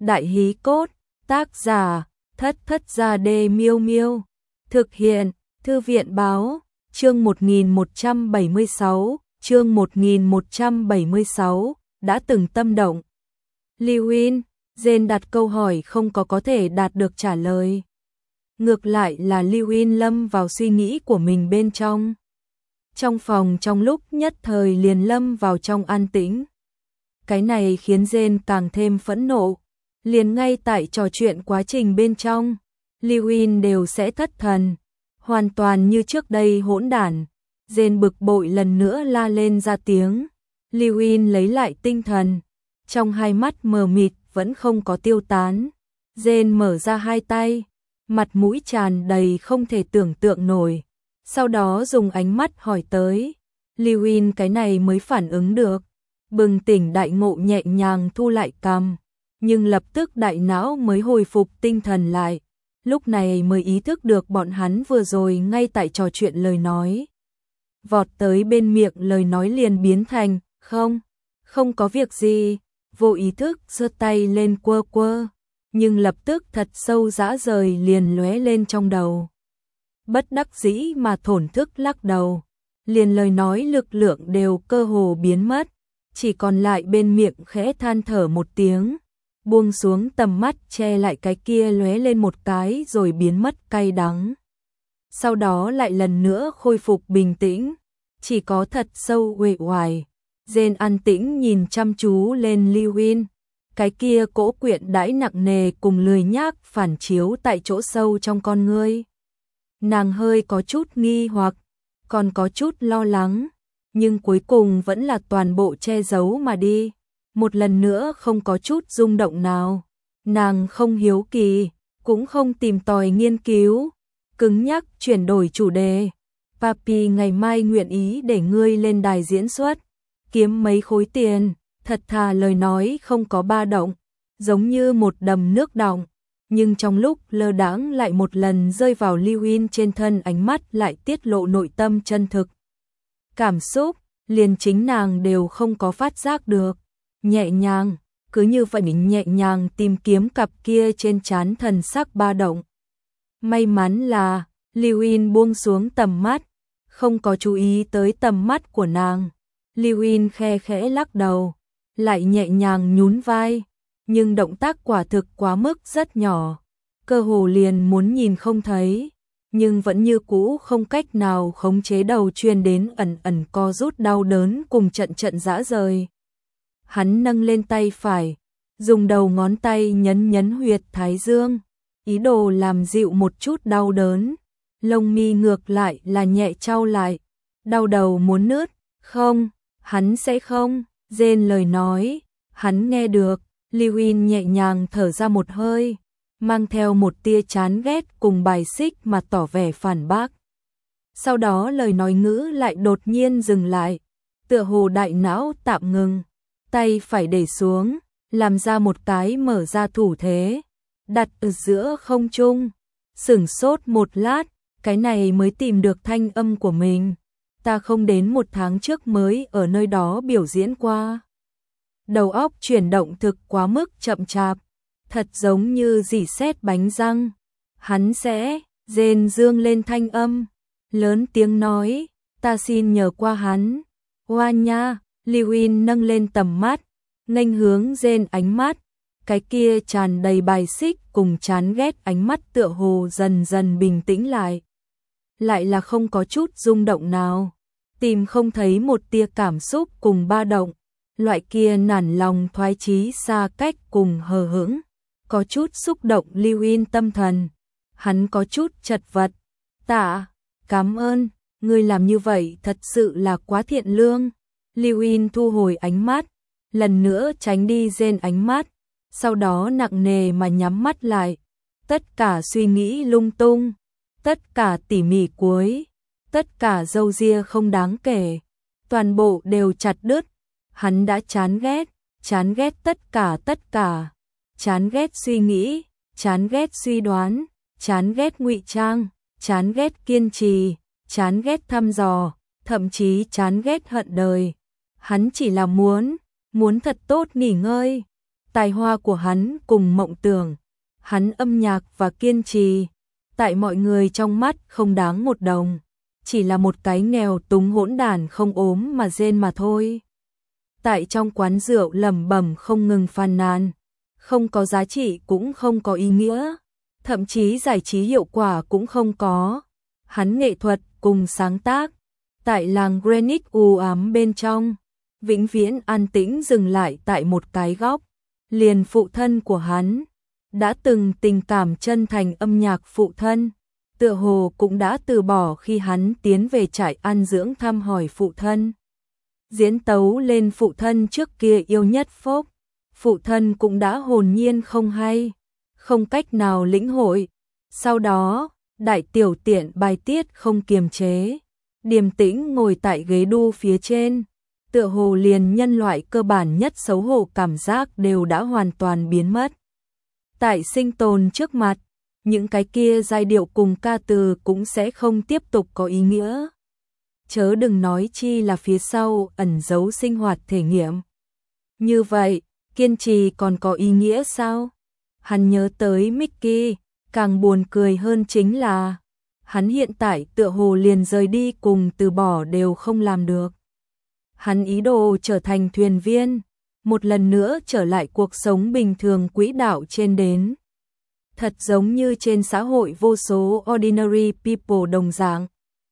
Đại hí cốt, tác giả, Thất Thất Gia Đê Miêu Miêu. Thực hiện, Thư viện báo, chương 1176, chương 1176, đã từng tâm động. Lewin, Jane đặt câu hỏi không có thể đạt được trả lời. Ngược lại là Lewin lâm vào suy nghĩ của mình bên trong. Trong phòng trong lúc nhất thời liền lâm vào trong an tĩnh. Cái này khiến Jane càng thêm phẫn nộ. Liền ngay tại trò chuyện quá trình bên trong, Lewin đều sẽ thất thần. Hoàn toàn như trước đây hỗn đản. Jane bực bội lần nữa la lên ra tiếng. Lewin lấy lại tinh thần. Trong hai mắt mờ mịt vẫn không có tiêu tán. Jane mở ra hai tay. Mặt mũi tràn đầy không thể tưởng tượng nổi. Sau đó dùng ánh mắt hỏi tới. Lewin cái này mới phản ứng được. Bừng tỉnh đại ngộ nhẹ nhàng thu lại cằm. Nhưng lập tức đại não mới hồi phục tinh thần lại. Lúc này mới ý thức được bọn hắn vừa rồi ngay tại trò chuyện lời nói. Vọt tới bên miệng lời nói liền biến thành, không có việc gì, vô ý thức giơ tay lên quơ quơ. Nhưng lập tức thật sâu dã rời liền lóe lên trong đầu. Bất đắc dĩ mà thổn thức lắc đầu. Liền lời nói lực lượng đều cơ hồ biến mất. Chỉ còn lại bên miệng khẽ than thở một tiếng. Buông xuống tầm mắt che lại cái kia lóe lên một cái rồi biến mất cay đắng. Sau đó lại lần nữa khôi phục bình tĩnh. Chỉ có thật sâu uể oải. Jane an tĩnh nhìn chăm chú lên Lewin. Cái kia cỗ quyện đãi nặng nề cùng lười nhác phản chiếu tại chỗ sâu trong con ngươi. Nàng hơi có chút nghi hoặc, còn có chút lo lắng, nhưng cuối cùng vẫn là toàn bộ che giấu mà đi. Một lần nữa không có chút rung động nào. Nàng không hiếu kỳ, cũng không tìm tòi nghiên cứu. Cứng nhắc chuyển đổi chủ đề. Papi ngày mai nguyện ý để ngươi lên đài diễn xuất. Kiếm mấy khối tiền. Thật thà lời nói không có ba động. Giống như một đầm nước đọng. Nhưng trong lúc lơ đãng lại một lần rơi vào Lewin trên thân, ánh mắt lại tiết lộ nội tâm chân thực. Cảm xúc, liền chính nàng đều không có phát giác được. Nhẹ nhàng, cứ như vậy nhẹ nhàng tìm kiếm cặp kia trên trán thần sắc ba động. May mắn là, Lewin buông xuống tầm mắt, không có chú ý tới tầm mắt của nàng. Lewin khe khẽ lắc đầu, lại nhẹ nhàng nhún vai, nhưng động tác quả thực quá mức rất nhỏ, cơ hồ liền muốn nhìn không thấy, nhưng vẫn như cũ không cách nào khống chế đầu truyền đến ẩn ẩn co rút đau đớn cùng trận trận dã rời. Hắn nâng lên tay phải, dùng đầu ngón tay nhấn huyệt thái dương, ý đồ làm dịu một chút đau đớn. Lông mi ngược lại là nhẹ trao lại, đau đầu muốn nứt. Không, hắn sẽ không. Jane lời nói, hắn nghe được. Lewin nhẹ nhàng thở ra một hơi, mang theo một tia chán ghét cùng bài xích mà tỏ vẻ phản bác. Sau đó lời nói ngữ lại đột nhiên dừng lại, tựa hồ đại não tạm ngừng. Tay phải để xuống, làm ra một cái mở ra thủ thế, đặt ở giữa không trung. Sửng sốt một lát, cái này mới tìm được thanh âm của mình. Ta không đến 1 tháng trước mới ở nơi đó biểu diễn qua. Đầu óc chuyển động thực quá mức chậm chạp, thật giống như rỉ sét bánh răng. Hắn sẽ, Jane dương lên thanh âm, lớn tiếng nói, ta xin nhờ qua hắn. Hoa nha. Lewin nâng lên tầm mắt, nghênh hướng Jane ánh mắt, cái kia tràn đầy bài xích cùng chán ghét ánh mắt tựa hồ dần dần bình tĩnh lại. Lại là không có chút rung động nào, tìm không thấy một tia cảm xúc cùng ba động, loại kia nản lòng thoái chí xa cách cùng hờ hững, có chút xúc động Lewin tâm thần. Hắn có chút chật vật. Tạ, cảm ơn, ngươi làm như vậy thật sự là quá thiện lương. Lewin thu hồi ánh mắt, lần nữa tránh đi Jane ánh mắt, sau đó nặng nề mà nhắm mắt lại. Tất cả suy nghĩ lung tung, tất cả tỉ mỉ cuối, tất cả râu ria không đáng kể, toàn bộ đều chặt đứt. Hắn đã chán ghét tất cả, chán ghét suy nghĩ, chán ghét suy đoán, chán ghét ngụy trang, chán ghét kiên trì, chán ghét thăm dò, thậm chí chán ghét hận đời. Hắn chỉ là muốn thật tốt nghỉ ngơi, tài hoa của hắn cùng mộng tưởng, hắn âm nhạc và kiên trì, tại mọi người trong mắt không đáng một đồng, chỉ là một cái nghèo túng hỗn đản không ốm mà rên mà thôi. Tại trong quán rượu lẩm bẩm không ngừng phàn nàn, không có giá trị cũng không có ý nghĩa, thậm chí giải trí hiệu quả cũng không có. Hắn nghệ thuật cùng sáng tác, tại làng Greenwich u ám bên trong, vĩnh viễn an tĩnh dừng lại tại một cái góc. Liền phụ thân của hắn, đã từng tình cảm chân thành âm nhạc phụ thân, tựa hồ cũng đã từ bỏ khi hắn tiến về trại an dưỡng thăm hỏi phụ thân. Diễn tấu lên phụ thân trước kia yêu nhất phốc, phụ thân cũng đã hồn nhiên không hay, không cách nào lĩnh hội. Sau đó, đại tiểu tiện bài tiết không kiềm chế, điềm tĩnh ngồi tại ghế đu phía trên, tựa hồ liền nhân loại cơ bản nhất xấu hổ cảm giác đều đã hoàn toàn biến mất. Tại sinh tồn trước mặt, những cái kia giai điệu cùng ca từ cũng sẽ không tiếp tục có ý nghĩa. Chớ đừng nói chi là phía sau ẩn giấu sinh hoạt thể nghiệm. Như vậy, kiên trì còn có ý nghĩa sao? Hắn nhớ tới Mickey, càng buồn cười hơn chính là hắn hiện tại tựa hồ liền rời đi cùng từ bỏ đều không làm được. Hắn ý đồ trở thành thuyền viên, một lần nữa trở lại cuộc sống bình thường quỹ đạo trên đến. Thật giống như trên xã hội vô số ordinary people đồng dạng.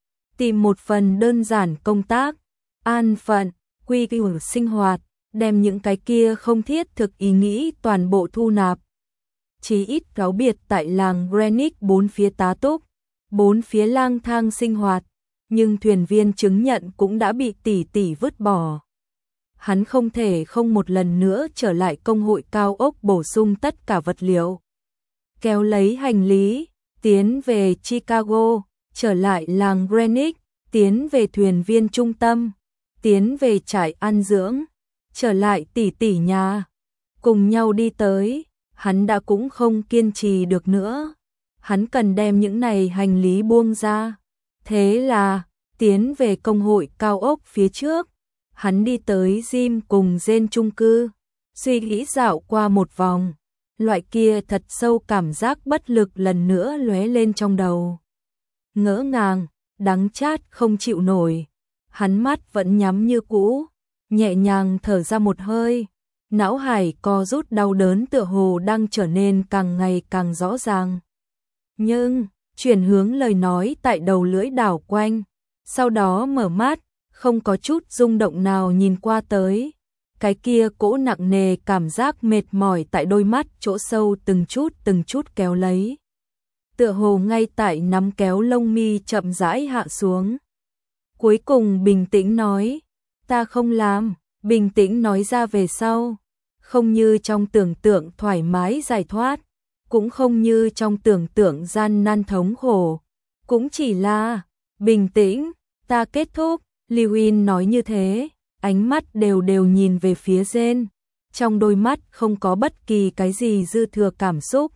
Tìm một phần đơn giản công tác, an phận, quy củ sinh hoạt, đem những cái kia không thiết thực ý nghĩ toàn bộ thu nạp. Chí ít cáo biệt tại làng Greenwich bốn phía tá túc, bốn phía lang thang sinh hoạt, nhưng thuyền viên chứng nhận cũng đã bị tỷ tỷ vứt bỏ. Hắn không thể không một lần nữa trở lại công hội cao ốc bổ sung tất cả vật liệu. Kéo lấy hành lý, tiến về Chicago, trở lại làng Greenwich, tiến về thuyền viên trung tâm, tiến về trại an dưỡng, trở lại tỷ tỷ nhà. Cùng nhau đi tới, hắn đã cũng không kiên trì được nữa. Hắn cần đem những này hành lý buông ra. Thế là, tiến về công hội cao ốc phía trước, hắn đi tới gym cùng Jane chung cư, suy nghĩ dạo qua một vòng, loại kia thật sâu cảm giác bất lực lần nữa lóe lên trong đầu. Ngỡ ngàng, đắng chát không chịu nổi, hắn mắt vẫn nhắm như cũ, nhẹ nhàng thở ra một hơi, não hải co rút đau đớn tựa hồ đang trở nên càng ngày càng rõ ràng. Nhưng, chuyển hướng lời nói tại đầu lưỡi đảo quanh, sau đó mở mắt, không có chút rung động nào nhìn qua tới. Cái kia cỗ nặng nề cảm giác mệt mỏi tại đôi mắt chỗ sâu từng chút kéo lấy. Tựa hồ ngay tại nắm kéo lông mi chậm rãi hạ xuống. Cuối cùng bình tĩnh nói, ta không làm, bình tĩnh nói ra về sau. Không như trong tưởng tượng thoải mái giải thoát, cũng không như trong tưởng tượng gian nan thống khổ. Cũng chỉ là, bình tĩnh, ta kết thúc. Lewin nói như thế, ánh mắt đều nhìn về phía Jane, trong đôi mắt không có bất kỳ cái gì dư thừa cảm xúc.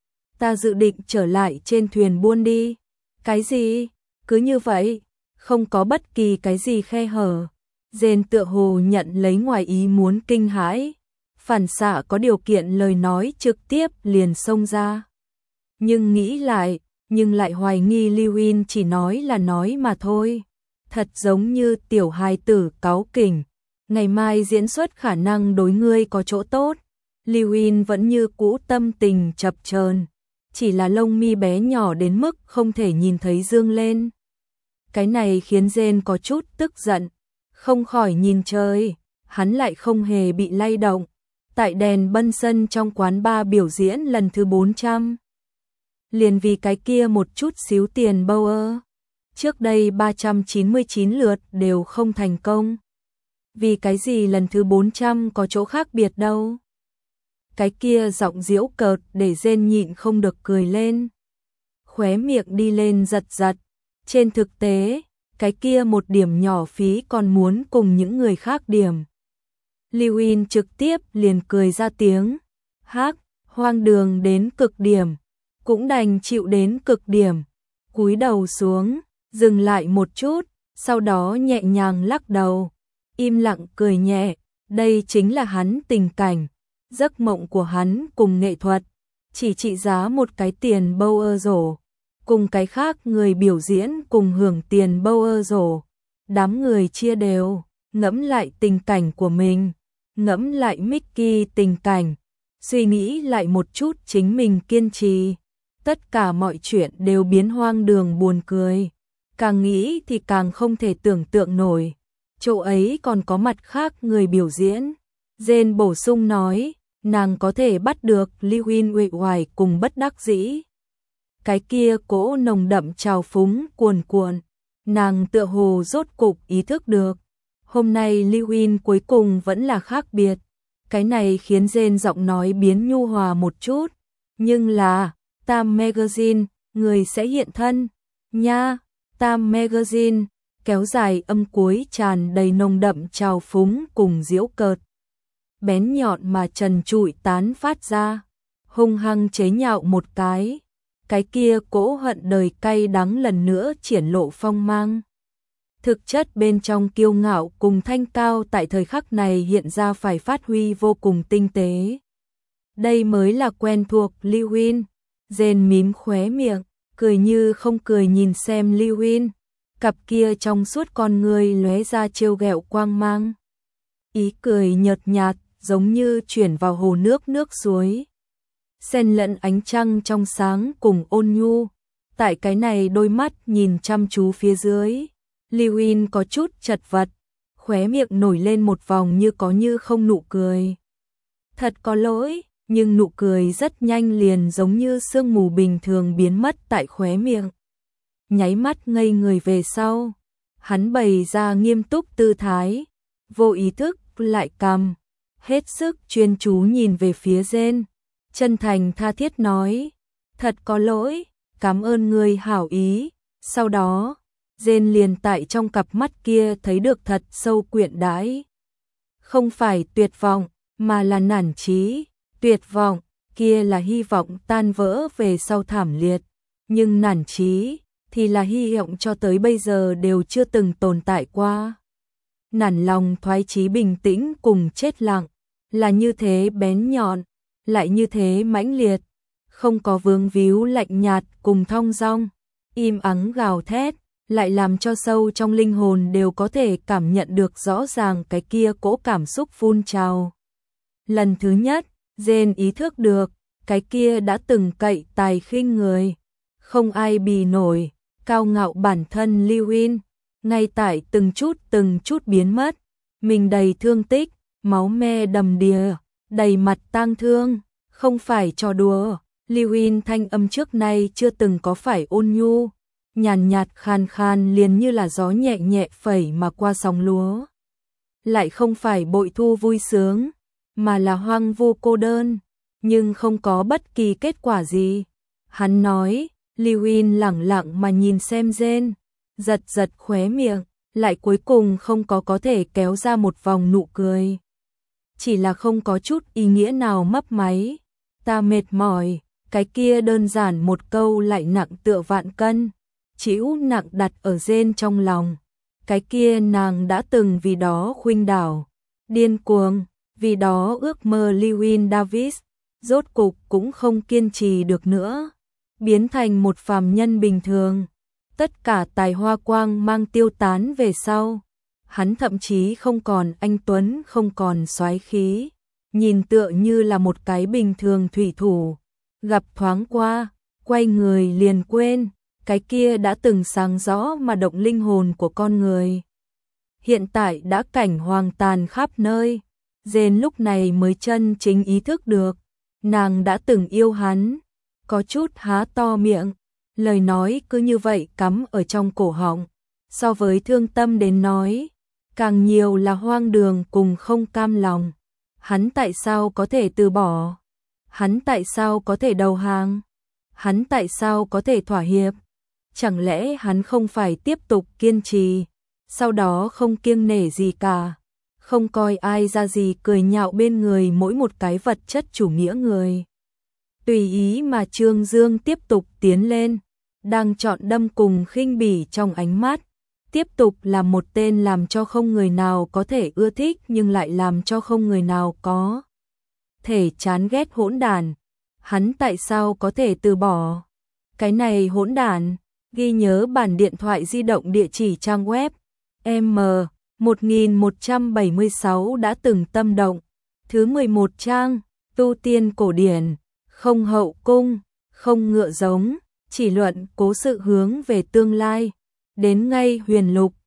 Ta dự định trở lại trên thuyền buôn đi. Cái gì? Cứ như vậy, không có bất kỳ cái gì khe hở. Jane tựa hồ nhận lấy ngoài ý muốn kinh hãi, phản xạ có điều kiện lời nói trực tiếp liền xông ra. Nhưng nghĩ lại, nhưng lại hoài nghi Lewin chỉ nói là nói mà thôi. Thật giống như tiểu hài tử cáu kỉnh, ngày mai diễn xuất khả năng đối ngươi có chỗ tốt. Lewin vẫn như cũ tâm tình chập chờn, chỉ là lông mi bé nhỏ đến mức không thể nhìn thấy dương lên. Cái này khiến Jane có chút tức giận, không khỏi nhìn trời, hắn lại không hề bị lay động. Tại đèn bân sân trong quán bar biểu diễn lần thứ 400. Liền vì cái kia một chút xíu tiền bâu ơ. Trước đây 399 lượt đều không thành công. Vì cái gì lần thứ 400 có chỗ khác biệt đâu. Cái kia giọng giễu cợt để Jane nhịn không được cười lên. Khóe miệng đi lên giật giật. Trên thực tế, cái kia một điểm nhỏ phí còn muốn cùng những người khác điểm. Lewin trực tiếp liền cười ra tiếng. Hắc, hoang đường đến cực điểm. Cũng đành chịu đến cực điểm. Cúi đầu xuống, dừng lại một chút, sau đó nhẹ nhàng lắc đầu. Im lặng cười nhẹ, đây chính là hắn tình cảnh. Giấc mộng của hắn cùng nghệ thuật, chỉ trị giá một cái tiền Bowery, cùng cái khác người biểu diễn cùng hưởng tiền Bowery. Đám người chia đều, ngẫm lại tình cảnh của mình, ngẫm lại Mickey tình cảnh, suy nghĩ lại một chút chính mình kiên trì. Tất cả mọi chuyện đều biến hoang đường buồn cười. Càng nghĩ thì càng không thể tưởng tượng nổi. Chỗ ấy còn có mặt khác người biểu diễn. Jane bổ sung nói, nàng có thể bắt được Lewin uể oải cùng bất đắc dĩ. Cái kia cỗ nồng đậm trào phúng cuồn cuộn. Nàng tựa hồ rốt cục ý thức được. Hôm nay Lewin cuối cùng vẫn là khác biệt. Cái này khiến Jane giọng nói biến nhu hòa một chút. Nhưng là, Time Magazine, người sẽ hiện thân. Nha, Time Magazine, kéo dài âm cuối tràn đầy nồng đậm trào phúng cùng giễu cợt. Bén nhọn mà trần trụi tán phát ra. Hung hăng chế nhạo một cái. Cái kia cỗ hận đời cay đắng lần nữa triển lộ phong mang. Thực chất bên trong kiêu ngạo cùng thanh cao tại thời khắc này hiện ra phải phát huy vô cùng tinh tế. Đây mới là quen thuộc Lewin. Jane mím khóe miệng, cười như không cười nhìn xem Lewin. Cặp kia trong suốt con người lóe ra trêu ghẹo quang mang. Ý cười nhợt nhạt, giống như chuyển vào hồ nước suối. Xen lẫn ánh trăng trong sáng cùng ôn nhu. Tại cái này đôi mắt nhìn chăm chú phía dưới. Lewin có chút chật vật, khóe miệng nổi lên một vòng như có như không nụ cười. Thật có lỗi, nhưng nụ cười rất nhanh liền giống như sương mù bình thường biến mất tại khóe miệng. Nháy mắt ngây người về sau, hắn bày ra nghiêm túc tư thái, vô ý thức lại cằm, hết sức chuyên chú nhìn về phía Jane, chân thành tha thiết nói, thật có lỗi, cảm ơn người hảo ý. Sau đó, Jane liền tại trong cặp mắt kia thấy được thật sâu quyện đãi. Không phải tuyệt vọng, mà là nản chí. Tuyệt vọng, kia là hy vọng tan vỡ về sau thảm liệt. Nhưng nản chí, thì là hy vọng cho tới bây giờ đều chưa từng tồn tại qua. Nản lòng thoái chí bình tĩnh cùng chết lặng, là như thế bén nhọn, lại như thế mãnh liệt. Không có vướng víu lạnh nhạt cùng thong dong, im ắng gào thét. Lại làm cho sâu trong linh hồn đều có thể cảm nhận được rõ ràng cái kia cỗ cảm xúc phun trào. Lần thứ nhất, Jane ý thức được, cái kia đã từng cậy tài khinh người, không ai bì nổi, cao ngạo bản thân Lewin, ngay tại từng chút biến mất, mình đầy thương tích, máu me đầm đìa, đầy mặt tang thương, không phải trò đùa. Lewin thanh âm trước nay chưa từng có phải ôn nhu, nhàn nhạt khan khan liền như là gió nhẹ nhẹ phẩy mà qua sóng lúa. Lại không phải bội thu vui sướng, mà là hoang vu cô đơn, nhưng không có bất kỳ kết quả gì. Hắn nói, Lewin lẳng lặng mà nhìn xem Jane, giật khóe miệng, lại cuối cùng không có thể kéo ra một vòng nụ cười. Chỉ là không có chút ý nghĩa nào mấp máy. Ta mệt mỏi, cái kia đơn giản một câu lại nặng tựa vạn cân. Chịu nặng đặt ở Jane trong lòng. Cái kia nàng đã từng vì đó khuynh đảo, điên cuồng, vì đó ước mơ Lewin Davis, rốt cục cũng không kiên trì được nữa, biến thành một phàm nhân bình thường. Tất cả tài hoa quang mang tiêu tán về sau, hắn thậm chí không còn anh tuấn, không còn soái khí, nhìn tựa như là một cái bình thường thủy thủ, gặp thoáng qua, quay người liền quên. Cái kia đã từng sáng rõ mà động linh hồn của con người. Hiện tại đã cảnh hoang tàn khắp nơi. Jane lúc này mới chân chính ý thức được. Nàng đã từng yêu hắn. Có chút há to miệng. Lời nói cứ như vậy cắm ở trong cổ họng. So với thương tâm đến nói. Càng nhiều là hoang đường cùng không cam lòng. Hắn tại sao có thể từ bỏ? Hắn tại sao có thể đầu hàng? Hắn tại sao có thể thỏa hiệp? Chẳng lẽ hắn không phải tiếp tục kiên trì, sau đó không kiêng nể gì cả, không coi ai ra gì cười nhạo bên người mỗi một cái vật chất chủ nghĩa người. Tùy ý mà Trương Dương tiếp tục tiến lên, đang chọn đâm cùng khinh bỉ trong ánh mắt, tiếp tục là một tên làm cho không người nào có thể ưa thích nhưng lại làm cho không người nào có thể chán ghét hỗn đản. Hắn tại sao có thể từ bỏ cái này hỗn đản? Ghi nhớ bản điện thoại di động địa chỉ trang web M1176 đã từng tâm động. Thứ 11 trang, tu tiên cổ điển, không hậu cung, không ngựa giống, chỉ luận cố sự hướng về tương lai. Đến ngay huyền lục,